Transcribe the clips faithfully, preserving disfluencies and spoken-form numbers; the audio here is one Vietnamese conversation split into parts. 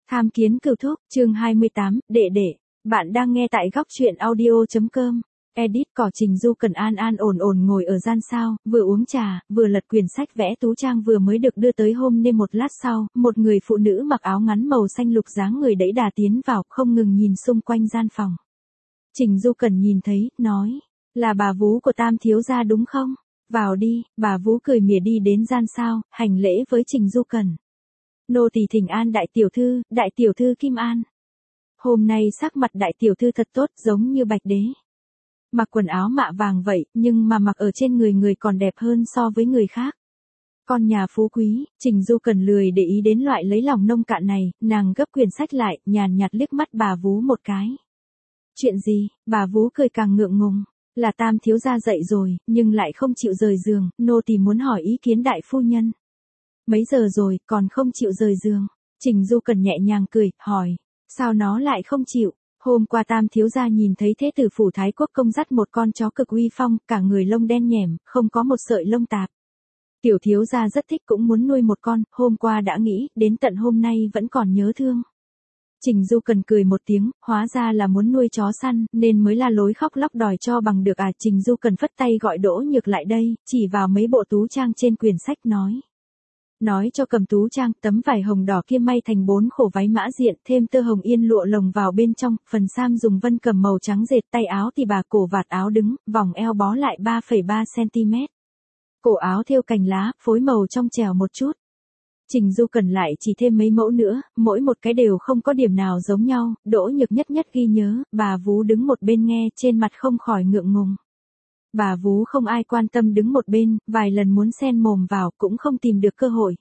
Tham kiến cửu thúc, chương hai mươi tám, đệ đệ. Bạn đang nghe tại góc truyện audio.com. Edit cỏ Trình Du Cần an an ổn ổn ngồi ở gian sao, vừa uống trà, vừa lật quyển sách vẽ tú trang vừa mới được đưa tới hôm nên một lát sau, một người phụ nữ mặc áo ngắn màu xanh lục dáng người đẩy đà tiến vào, không ngừng nhìn xung quanh gian phòng. Trình Du Cần nhìn thấy, nói, là bà vú của Tam thiếu gia đúng không? Vào đi, bà vú cười mỉa đi đến gian sao, hành lễ với Trình Du Cần. Nô tỳ thỉnh an đại tiểu thư, đại tiểu thư Kim An. Hôm nay sắc mặt đại tiểu thư thật tốt, giống như bạch đế. Mặc quần áo mạ vàng vậy, nhưng mà mặc ở trên người người còn đẹp hơn so với người khác. Con nhà phú quý, Trình Du Cần lười để ý đến loại lấy lòng nông cạn này, nàng gấp quyển sách lại, nhàn nhạt liếc mắt bà vú một cái. Chuyện gì? Bà vú cười càng ngượng ngùng. Là Tam thiếu gia dậy rồi, nhưng lại không chịu rời giường, nô tỳ muốn hỏi ý kiến đại phu nhân. Mấy giờ rồi, còn không chịu rời giường. Trình Du Cần nhẹ nhàng cười, hỏi, sao nó lại không chịu? Hôm qua Tam thiếu gia nhìn thấy thế tử phủ Thái Quốc công dắt một con chó cực uy phong, cả người lông đen nhẻm, không có một sợi lông tạp. Tiểu thiếu gia rất thích cũng muốn nuôi một con, hôm qua đã nghĩ, đến tận hôm nay vẫn còn nhớ thương. Trình Du Cần cười một tiếng, hóa ra là muốn nuôi chó săn, nên mới la lối khóc lóc đòi cho bằng được à. Trình Du Cần phất tay gọi Đỗ Nhược lại đây, chỉ vào mấy bộ tú trang trên quyển sách nói. Nói cho cầm tú trang, tấm vải hồng đỏ kia may thành bốn khổ váy mã diện, thêm tơ hồng yên lụa lồng vào bên trong, phần sam dùng vân cầm màu trắng dệt, tay áo thì bà cổ vạt áo đứng, vòng eo bó lại ba phẩy ba xăng-ti-mét. Cổ áo thêu cành lá, phối màu trong trẻo một chút. Trình Du Cần lại chỉ thêm mấy mẫu nữa, mỗi một cái đều không có điểm nào giống nhau, Đỗ Nhược nhất nhất ghi nhớ, bà vú đứng một bên nghe, trên mặt không khỏi ngượng ngùng. Bà vú không ai quan tâm đứng một bên, vài lần muốn xen mồm vào cũng không tìm được cơ hội.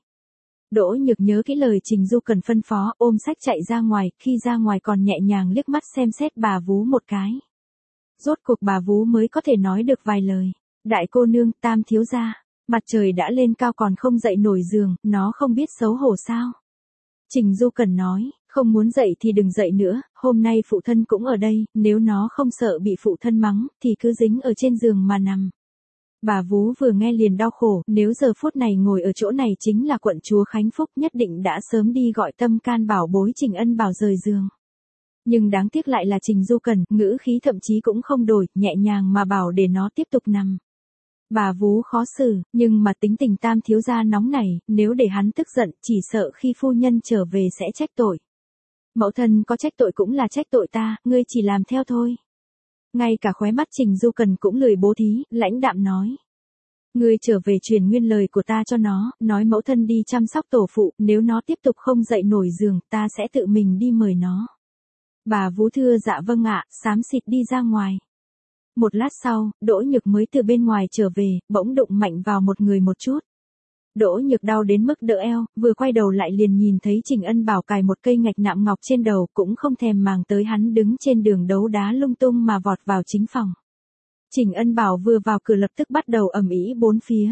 Đỗ Nhược nhớ kỹ lời Trình Du Cần phân phó, ôm sách chạy ra ngoài, khi ra ngoài còn nhẹ nhàng liếc mắt xem xét bà vú một cái. Rốt cuộc bà vú mới có thể nói được vài lời. Đại cô nương, Tam thiếu gia, mặt trời đã lên cao còn không dậy nổi giường, nó không biết xấu hổ sao? Trình Du Cần nói, không muốn dậy thì đừng dậy nữa, hôm nay phụ thân cũng ở đây, nếu nó không sợ bị phụ thân mắng, thì cứ dính ở trên giường mà nằm. Bà vú vừa nghe liền đau khổ, nếu giờ phút này ngồi ở chỗ này chính là quận chúa Khánh Phúc, nhất định đã sớm đi gọi tâm can bảo bối Trình Ân Bảo rời giường. Nhưng đáng tiếc lại là Trình Du Cần, ngữ khí thậm chí cũng không đổi, nhẹ nhàng mà bảo để nó tiếp tục nằm. Bà vú khó xử, nhưng mà tính tình Tam thiếu gia nóng này, nếu để hắn tức giận, chỉ sợ khi phu nhân trở về sẽ trách tội. Mẫu thân có trách tội cũng là trách tội ta, ngươi chỉ làm theo thôi. Ngay cả khóe mắt Trình Du Cần cũng lười bố thí, lãnh đạm nói. Ngươi trở về truyền nguyên lời của ta cho nó, nói mẫu thân đi chăm sóc tổ phụ, nếu nó tiếp tục không dậy nổi giường, ta sẽ tự mình đi mời nó. Bà vú thưa dạ vâng ạ, xám xịt đi ra ngoài. Một lát sau, Đỗ Nhược mới từ bên ngoài trở về, bỗng đụng mạnh vào một người một chút. Đỗ Nhược đau đến mức đỡ eo, vừa quay đầu lại liền nhìn thấy Trình Ân Bảo cài một cây ngạch nạm ngọc trên đầu, cũng không thèm màng tới hắn đứng trên đường đấu đá lung tung mà vọt vào chính phòng. Trình Ân Bảo vừa vào cửa lập tức bắt đầu ầm ĩ bốn phía.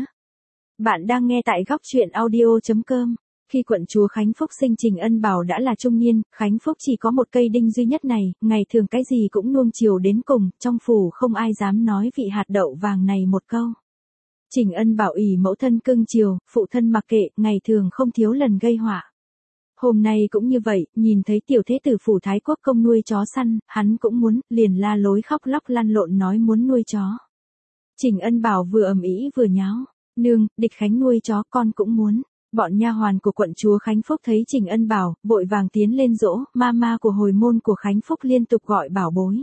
Bạn đang nghe tại góc truyện audio.com. Khi quận chúa Khánh Phúc sinh Trình Ân Bảo đã là trung niên, Khánh Phúc chỉ có một cây đinh duy nhất này, ngày thường cái gì cũng nuông chiều đến cùng, trong phủ không ai dám nói vị hạt đậu vàng này một câu. Trình Ân Bảo ỷ mẫu thân cưng chiều, phụ thân mặc kệ, ngày thường không thiếu lần gây họa. Hôm nay cũng như vậy, nhìn thấy tiểu thế tử phủ Thái Quốc công nuôi chó săn, hắn cũng muốn, liền la lối khóc lóc lăn lộn nói muốn nuôi chó. Trình Ân Bảo vừa ầm ĩ vừa nháo, nương, địch Khánh nuôi chó con cũng muốn. Bọn nha hoàn của quận chúa Khánh Phúc thấy Trình Ân Bảo, vội vàng tiến lên dỗ, mama của hồi môn của Khánh Phúc liên tục gọi bảo bối.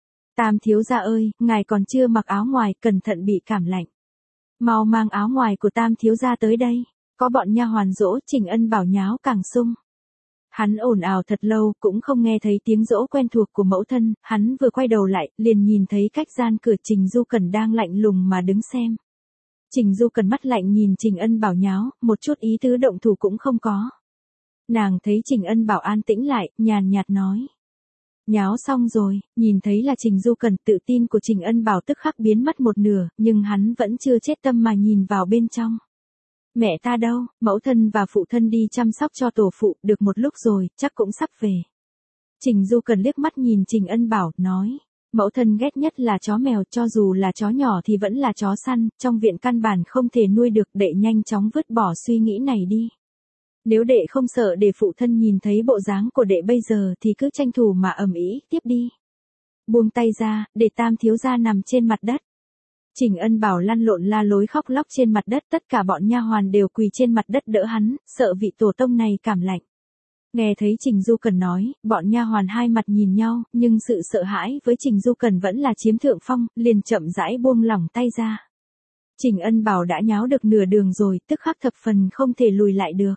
Tam thiếu gia ơi, ngài còn chưa mặc áo ngoài, cẩn thận bị cảm lạnh. Mau mang áo ngoài của Tam thiếu gia tới đây. Có bọn nha hoàn dỗ, Trình Ân Bảo nháo càng sung. Hắn ồn ào thật lâu, cũng không nghe thấy tiếng dỗ quen thuộc của mẫu thân, hắn vừa quay đầu lại, liền nhìn thấy cách gian cửa Trình Du Cần đang lạnh lùng mà đứng xem. Trình Du Cần mắt lạnh nhìn Trình Ân Bảo nháo, một chút ý tứ động thủ cũng không có. Nàng thấy Trình Ân Bảo an tĩnh lại, nhàn nhạt nói. Nháo xong rồi, nhìn thấy là Trình Du Cần, tự tin của Trình Ân Bảo tức khắc biến mất một nửa, nhưng hắn vẫn chưa chết tâm mà nhìn vào bên trong. Mẹ ta đâu, mẫu thân và phụ thân đi chăm sóc cho tổ phụ, được một lúc rồi, chắc cũng sắp về. Trình Du Cần liếc mắt nhìn Trình Ân Bảo, nói. Mẫu thân ghét nhất là chó mèo, cho dù là chó nhỏ thì vẫn là chó săn, trong viện căn bản không thể nuôi được, đệ nhanh chóng vứt bỏ suy nghĩ này đi. Nếu đệ không sợ để phụ thân nhìn thấy bộ dáng của đệ bây giờ thì cứ tranh thủ mà ầm ĩ tiếp đi. Buông tay ra, để Tam thiếu gia nằm trên mặt đất. Trình Ân Bảo lăn lộn la lối khóc lóc trên mặt đất, tất cả bọn nha hoàn đều quỳ trên mặt đất đỡ hắn, sợ vị tổ tông này cảm lạnh. Nghe thấy Trình Du Cần nói, bọn nha hoàn hai mặt nhìn nhau, nhưng sự sợ hãi với Trình Du Cần vẫn là chiếm thượng phong, liền chậm rãi buông lỏng tay ra. Trình Ân Bảo đã nháo được nửa đường rồi, tức khắc thập phần không thể lùi lại được.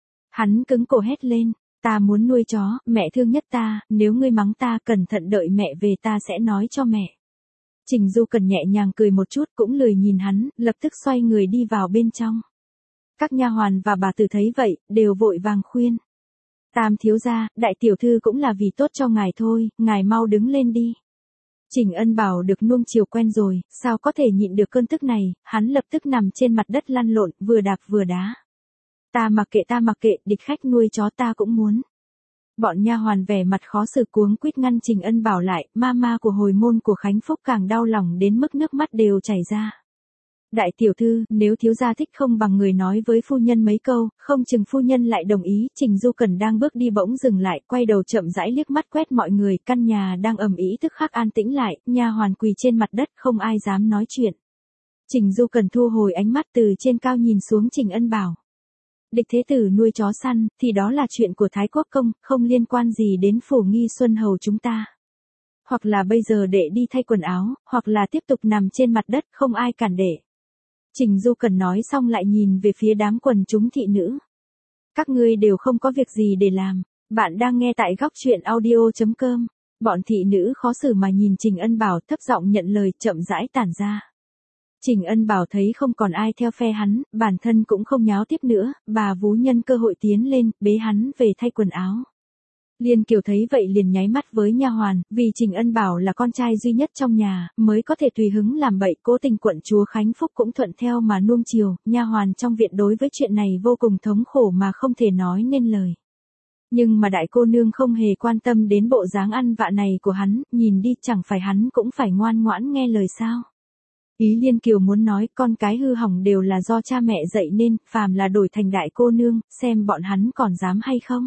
Hắn cứng cổ hét lên, ta muốn nuôi chó, mẹ thương nhất ta, nếu ngươi mắng ta cẩn thận đợi mẹ về ta sẽ nói cho mẹ. Trình Du Cần nhẹ nhàng cười một chút cũng lười nhìn hắn, lập tức xoay người đi vào bên trong. Các nha hoàn và bà tử thấy vậy, đều vội vàng khuyên. Tam thiếu gia, đại tiểu thư cũng là vì tốt cho ngài thôi, ngài mau đứng lên đi. Trình Ân Bảo được nuông chiều quen rồi, sao có thể nhịn được cơn tức này, hắn lập tức nằm trên mặt đất lăn lộn, vừa đạp vừa đá. Ta mặc kệ ta mặc kệ, địch khách nuôi chó ta cũng muốn. Bọn nha hoàn vẻ mặt khó xử cuống quýt ngăn Trình Ân Bảo lại, ma ma của hồi môn của Khánh Phúc càng đau lòng đến mức nước mắt đều chảy ra. Đại tiểu thư, nếu thiếu gia thích không bằng người nói với phu nhân mấy câu, không chừng phu nhân lại đồng ý. Trình Du Cần đang bước đi bỗng dừng lại, quay đầu chậm rãi liếc mắt quét mọi người, căn nhà đang ầm ĩ tức khắc an tĩnh lại, nha hoàn quỳ trên mặt đất không ai dám nói chuyện. Trình Du Cần thu hồi ánh mắt từ trên cao nhìn xuống Trình Ân Bảo. Địch thế tử nuôi chó săn, thì đó là chuyện của Thái Quốc công, không liên quan gì đến phủ Nghi Xuân hầu chúng ta. Hoặc là bây giờ đệ đi thay quần áo, hoặc là tiếp tục nằm trên mặt đất, không ai cản đệ. Trình Du Cần nói xong lại nhìn về phía đám quần chúng thị nữ. Các ngươi đều không có việc gì để làm, bạn đang nghe tại góc truyện audio chấm com. Bọn thị nữ khó xử mà nhìn Trình Ân Bảo, thấp giọng nhận lời, chậm rãi tản ra. Trình Ân Bảo thấy không còn ai theo phe hắn, bản thân cũng không nháo tiếp nữa, bà vú nhân cơ hội tiến lên, bế hắn về thay quần áo. Liên Kiều thấy vậy liền nháy mắt với nha hoàn, vì Trình Ân Bảo là con trai duy nhất trong nhà, mới có thể tùy hứng làm bậy. Cố Tình quận chúa Khánh Phúc cũng thuận theo mà nuông chiều, nha hoàn trong viện đối với chuyện này vô cùng thống khổ mà không thể nói nên lời. Nhưng mà đại cô nương không hề quan tâm đến bộ dáng ăn vạ này của hắn, nhìn đi chẳng phải hắn cũng phải ngoan ngoãn nghe lời sao. Ý Liên Kiều muốn nói con cái hư hỏng đều là do cha mẹ dạy nên, phàm là đổi thành đại cô nương, xem bọn hắn còn dám hay không.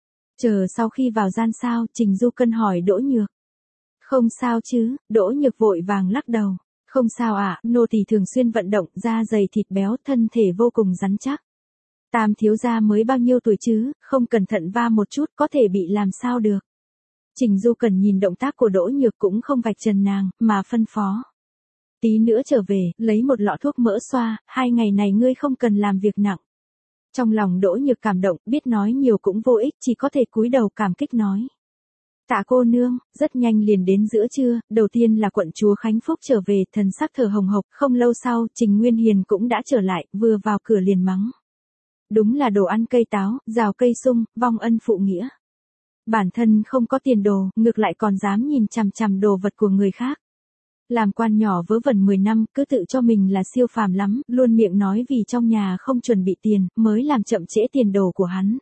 Chờ sau khi vào gian sao, Trình Du Cần hỏi Đỗ Nhược. Không sao chứ, Đỗ Nhược vội vàng lắc đầu. Không sao ạ, à, nô tỳ thường xuyên vận động, da dày thịt béo, thân thể vô cùng rắn chắc. Tam thiếu gia mới bao nhiêu tuổi chứ, không cẩn thận va một chút có thể bị làm sao được. Trình Du Cần nhìn động tác của Đỗ Nhược cũng không vạch trần nàng, mà phân phó. Tí nữa trở về, lấy một lọ thuốc mỡ xoa, hai ngày này ngươi không cần làm việc nặng. Trong lòng Đỗ Nhược cảm động, biết nói nhiều cũng vô ích, chỉ có thể cúi đầu cảm kích nói. Tạ cô nương, rất nhanh liền đến giữa trưa, đầu tiên là quận chúa Khánh Phúc trở về, thần sắc thở hồng hộc, không lâu sau, Trình Nguyên Hiền cũng đã trở lại, vừa vào cửa liền mắng. Đúng là đồ ăn cây táo, rào cây sung, vong ân phụ nghĩa. Bản thân không có tiền đồ, ngược lại còn dám nhìn chằm chằm đồ vật của người khác. Làm quan nhỏ vớ vẩn mười năm, cứ tự cho mình là siêu phàm lắm, luôn miệng nói vì trong nhà không chuẩn bị tiền, mới làm chậm trễ tiền đồ của hắn.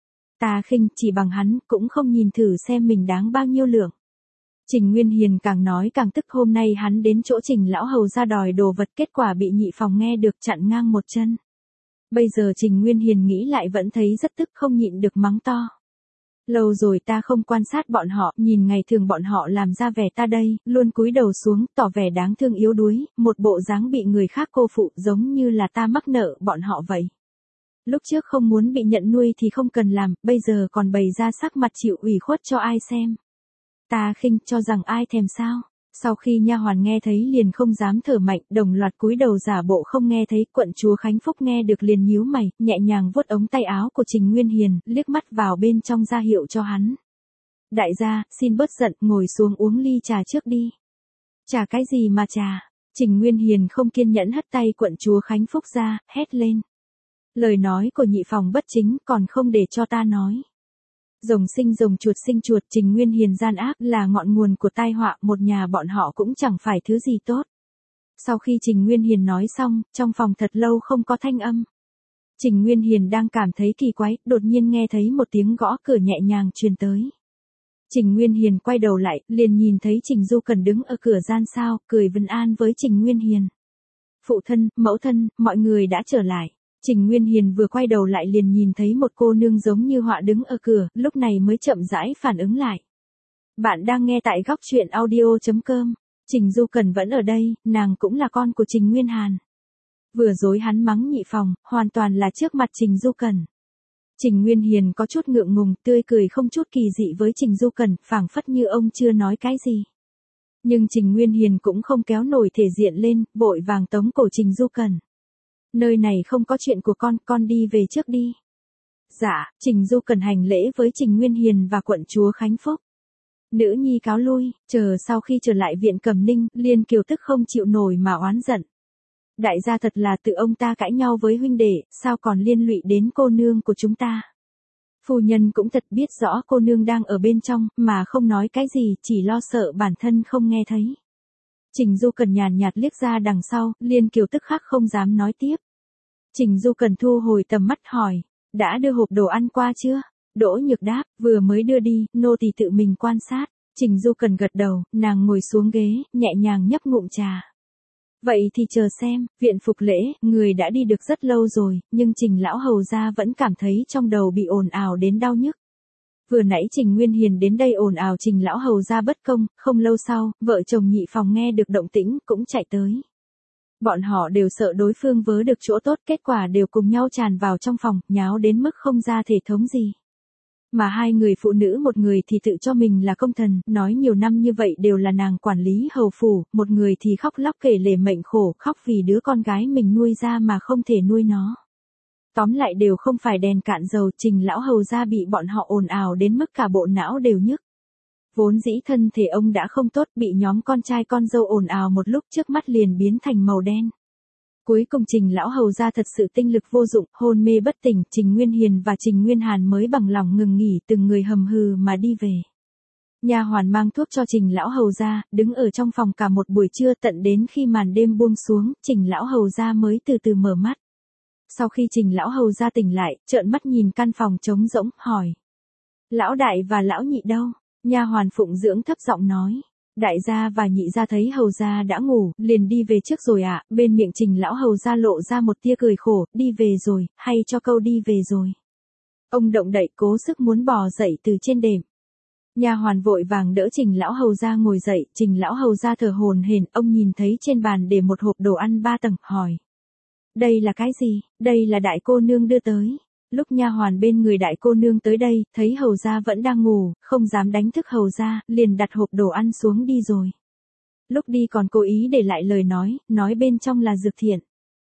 Ta khinh, chỉ bằng hắn, cũng không nhìn thử xem mình đáng bao nhiêu lượng. Trình Nguyên Hiền càng nói càng tức, hôm nay hắn đến chỗ Trình lão hầu ra đòi đồ vật, kết quả bị nhị phòng nghe được chặn ngang một chân. Bây giờ Trình Nguyên Hiền nghĩ lại vẫn thấy rất tức, không nhịn được mắng to. Lâu rồi ta không quan sát bọn họ, nhìn ngày thường bọn họ làm ra vẻ ta đây, luôn cúi đầu xuống, tỏ vẻ đáng thương yếu đuối, một bộ dáng bị người khác cô phụ, giống như là ta mắc nợ bọn họ vậy. Lúc trước không muốn bị nhận nuôi thì không cần làm, bây giờ còn bày ra sắc mặt chịu ủy khuất cho ai xem. Ta khinh, cho rằng ai thèm sao. Sau khi nha hoàn nghe thấy liền không dám thở mạnh, đồng loạt cúi đầu giả bộ không nghe thấy. Quận chúa Khánh Phúc nghe được liền nhíu mày, nhẹ nhàng vuốt ống tay áo của Trình Nguyên Hiền, liếc mắt vào bên trong ra hiệu cho hắn. Đại gia, xin bớt giận, ngồi xuống uống ly trà trước đi. Trà cái gì mà trà? Trình Nguyên Hiền không kiên nhẫn hất tay quận chúa Khánh Phúc ra, hét lên. Lời nói của nhị phòng bất chính, còn không để cho ta nói. Rồng sinh rồng, chuột sinh chuột, Trình Nguyên Hiền gian ác là ngọn nguồn của tai họa, một nhà bọn họ cũng chẳng phải thứ gì tốt. Sau khi Trình Nguyên Hiền nói xong, trong phòng thật lâu không có thanh âm. Trình Nguyên Hiền đang cảm thấy kỳ quái, đột nhiên nghe thấy một tiếng gõ cửa nhẹ nhàng truyền tới. Trình Nguyên Hiền quay đầu lại, liền nhìn thấy Trình Du Cần đứng ở cửa gian sao, cười vân an với Trình Nguyên Hiền. Phụ thân, mẫu thân, mọi người đã trở lại. Trình Nguyên Hiền vừa quay đầu lại liền nhìn thấy một cô nương giống như họa đứng ở cửa, lúc này mới chậm rãi phản ứng lại. Bạn đang nghe tại góc truyện audio.com. Trình Du Cần vẫn ở đây, nàng cũng là con của Trình Nguyên Hàn. Vừa dối hắn mắng nhị phòng, hoàn toàn là trước mặt Trình Du Cần. Trình Nguyên Hiền có chút ngượng ngùng, tươi cười không chút kỳ dị với Trình Du Cần, phảng phất như ông chưa nói cái gì. Nhưng Trình Nguyên Hiền cũng không kéo nổi thể diện lên, vội vàng tống cổ Trình Du Cần. Nơi này không có chuyện của con, con đi về trước đi. Dạ, Trình Du Cần hành lễ với Trình Nguyên Hiền và quận chúa Khánh Phúc. Nữ nhi cáo lui, chờ sau khi trở lại viện Cẩm Ninh, Liên Kiều tức không chịu nổi mà oán giận. Đại gia thật là tự ông ta cãi nhau với huynh đệ, sao còn liên lụy đến cô nương của chúng ta. Phu nhân cũng thật biết rõ cô nương đang ở bên trong, mà không nói cái gì, chỉ lo sợ bản thân không nghe thấy. Trình Du Cần nhàn nhạt liếc ra đằng sau, Liên Kiều tức khắc không dám nói tiếp. Trình Du Cần thu hồi tầm mắt hỏi, đã đưa hộp đồ ăn qua chưa? Đỗ Nhược đáp, vừa mới đưa đi, nô tỳ tự mình quan sát. Trình Du Cần gật đầu, nàng ngồi xuống ghế, nhẹ nhàng nhấp ngụm trà. Vậy thì chờ xem, viện phục lễ, người đã đi được rất lâu rồi, nhưng Trình lão hầu gia vẫn cảm thấy trong đầu bị ồn ào đến đau nhức. Vừa nãy Trình Nguyên Hiền đến đây ồn ào Trình lão hầu gia bất công, không lâu sau, vợ chồng nhị phòng nghe được động tĩnh, cũng chạy tới. Bọn họ đều sợ đối phương vớ được chỗ tốt, kết quả đều cùng nhau tràn vào trong phòng, nháo đến mức không ra thể thống gì. Mà hai người phụ nữ, một người thì tự cho mình là công thần, nói nhiều năm như vậy đều là nàng quản lý hầu phủ, một người thì khóc lóc kể lể mệnh khổ, khóc vì đứa con gái mình nuôi ra mà không thể nuôi nó. Tóm lại đều không phải đèn cạn dầu, Trình lão hầu gia bị bọn họ ồn ào đến mức cả bộ não đều nhức. Vốn dĩ thân thể ông đã không tốt, bị nhóm con trai con dâu ồn ào một lúc trước mắt liền biến thành màu đen. Cuối cùng Trình lão hầu gia thật sự tinh lực vô dụng, hôn mê bất tỉnh, Trình Nguyên Hiền và Trình Nguyên Hàn mới bằng lòng ngừng nghỉ, từng người hầm hừ mà đi về. Nha hoàn mang thuốc cho Trình lão hầu gia, đứng ở trong phòng cả một buổi trưa, tận đến khi màn đêm buông xuống, Trình lão hầu gia mới từ từ mở mắt. Sau khi Trình lão hầu gia tỉnh lại, trợn mắt nhìn căn phòng trống rỗng, hỏi: "Lão đại và lão nhị đâu?" Nha hoàn phụng dưỡng thấp giọng nói: "Đại gia và nhị gia thấy hầu gia đã ngủ, liền đi về trước rồi ạ." À. Bên miệng Trình lão hầu gia lộ ra một tia cười khổ, "Đi về rồi, hay cho câu đi về rồi." Ông động đậy cố sức muốn bò dậy từ trên đệm. Nha hoàn vội vàng đỡ Trình lão hầu gia ngồi dậy, Trình lão hầu gia thở hổn hển, ông nhìn thấy trên bàn để một hộp đồ ăn ba tầng, hỏi: "Đây là cái gì?" "Đây là đại cô nương đưa tới." Lúc nha hoàn bên người đại cô nương tới đây, thấy hầu gia vẫn đang ngủ, không dám đánh thức hầu gia, liền đặt hộp đồ ăn xuống đi rồi. Lúc đi còn cố ý để lại lời nói, nói bên trong là dược thiện.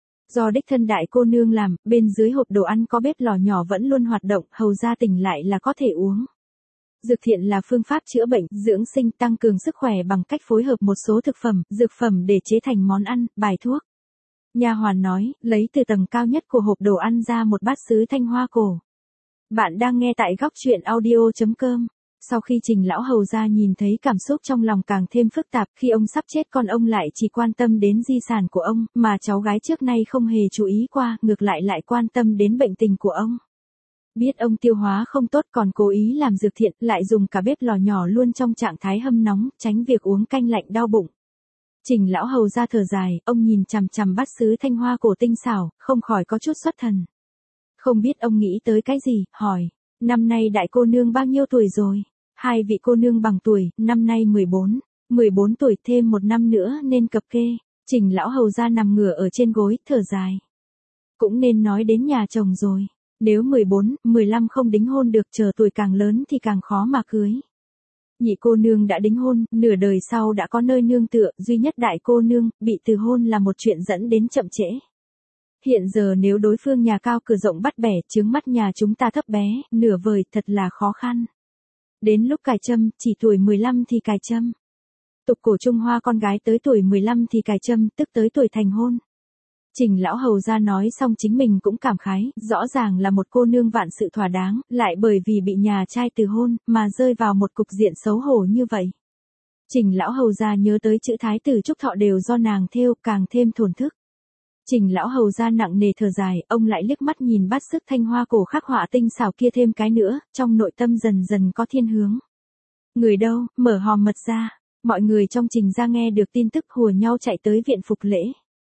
Do đích thân đại cô nương làm, bên dưới hộp đồ ăn có bếp lò nhỏ vẫn luôn hoạt động, hầu gia tỉnh lại là có thể uống. Dược thiện là phương pháp chữa bệnh, dưỡng sinh, tăng cường sức khỏe bằng cách phối hợp một số thực phẩm, dược phẩm để chế thành món ăn, bài thuốc. Nha hoàn nói, lấy từ tầng cao nhất của hộp đồ ăn ra một bát sứ thanh hoa cổ. Bạn đang nghe tại góc truyện audio.com. Sau khi Trình lão hầu gia nhìn thấy, cảm xúc trong lòng càng thêm phức tạp, khi ông sắp chết con ông lại chỉ quan tâm đến di sản của ông, mà cháu gái trước nay không hề chú ý qua, ngược lại lại quan tâm đến bệnh tình của ông. Biết ông tiêu hóa không tốt còn cố ý làm dược thiện, lại dùng cả bếp lò nhỏ luôn trong trạng thái hâm nóng, tránh việc uống canh lạnh đau bụng. Trình lão hầu gia thở dài, ông nhìn chằm chằm bát sứ thanh hoa cổ tinh xảo, không khỏi có chút xuất thần. Không biết ông nghĩ tới cái gì, hỏi: "Năm nay đại cô nương bao nhiêu tuổi rồi?" Hai vị cô nương bằng tuổi, năm nay mười bốn, mười bốn tuổi, thêm một năm nữa nên cập kê. Trình lão hầu gia nằm ngửa ở trên gối, thở dài. Cũng nên nói đến nhà chồng rồi. Nếu mười bốn, mười lăm không đính hôn được, chờ tuổi càng lớn thì càng khó mà cưới. Nhị cô nương đã đính hôn, nửa đời sau đã có nơi nương tựa, duy nhất đại cô nương, bị từ hôn là một chuyện dẫn đến chậm trễ. Hiện giờ nếu đối phương nhà cao cửa rộng bắt bẻ, chướng mắt nhà chúng ta thấp bé, nửa vời, thật là khó khăn. Đến lúc cài châm, chỉ tuổi mười lăm thì cài châm. Tục cổ Trung Hoa con gái tới tuổi mười lăm thì cài châm, tức tới tuổi thành hôn. Trình lão hầu gia nói xong chính mình cũng cảm khái, rõ ràng là một cô nương vạn sự thỏa đáng, lại bởi vì bị nhà trai từ hôn, mà rơi vào một cục diện xấu hổ như vậy. Trình lão hầu gia nhớ tới chữ thái tử trúc thọ đều do nàng thêu, càng thêm thổn thức. Trình lão hầu gia nặng nề thở dài, ông lại liếc mắt nhìn bát sức thanh hoa cổ khắc họa tinh xảo kia thêm cái nữa, trong nội tâm dần dần có thiên hướng. Người đâu, mở hòm mật ra. Mọi người trong Trình gia nghe được tin tức hùa nhau chạy tới viện phục lễ.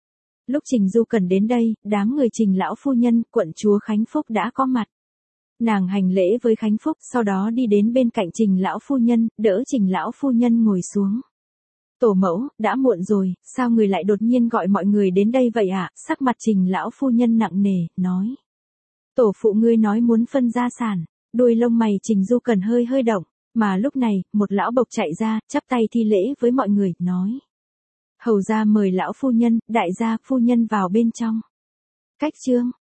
Lúc Trình Du Cần đến đây, đám người Trình lão phu nhân, quận chúa Khánh Phúc đã có mặt. Nàng hành lễ với Khánh Phúc, sau đó đi đến bên cạnh Trình lão phu nhân, đỡ Trình lão phu nhân ngồi xuống. Tổ mẫu, đã muộn rồi, sao người lại đột nhiên gọi mọi người đến đây vậy ạ? À? Sắc mặt Trình lão phu nhân nặng nề, nói. Tổ phụ ngươi nói muốn phân gia sản, đuôi lông mày Trình Du Cần hơi hơi động, mà lúc này, một lão bộc chạy ra, chắp tay thi lễ với mọi người, nói. Hầu gia mời lão phu nhân, đại gia phu nhân vào bên trong. Cách chương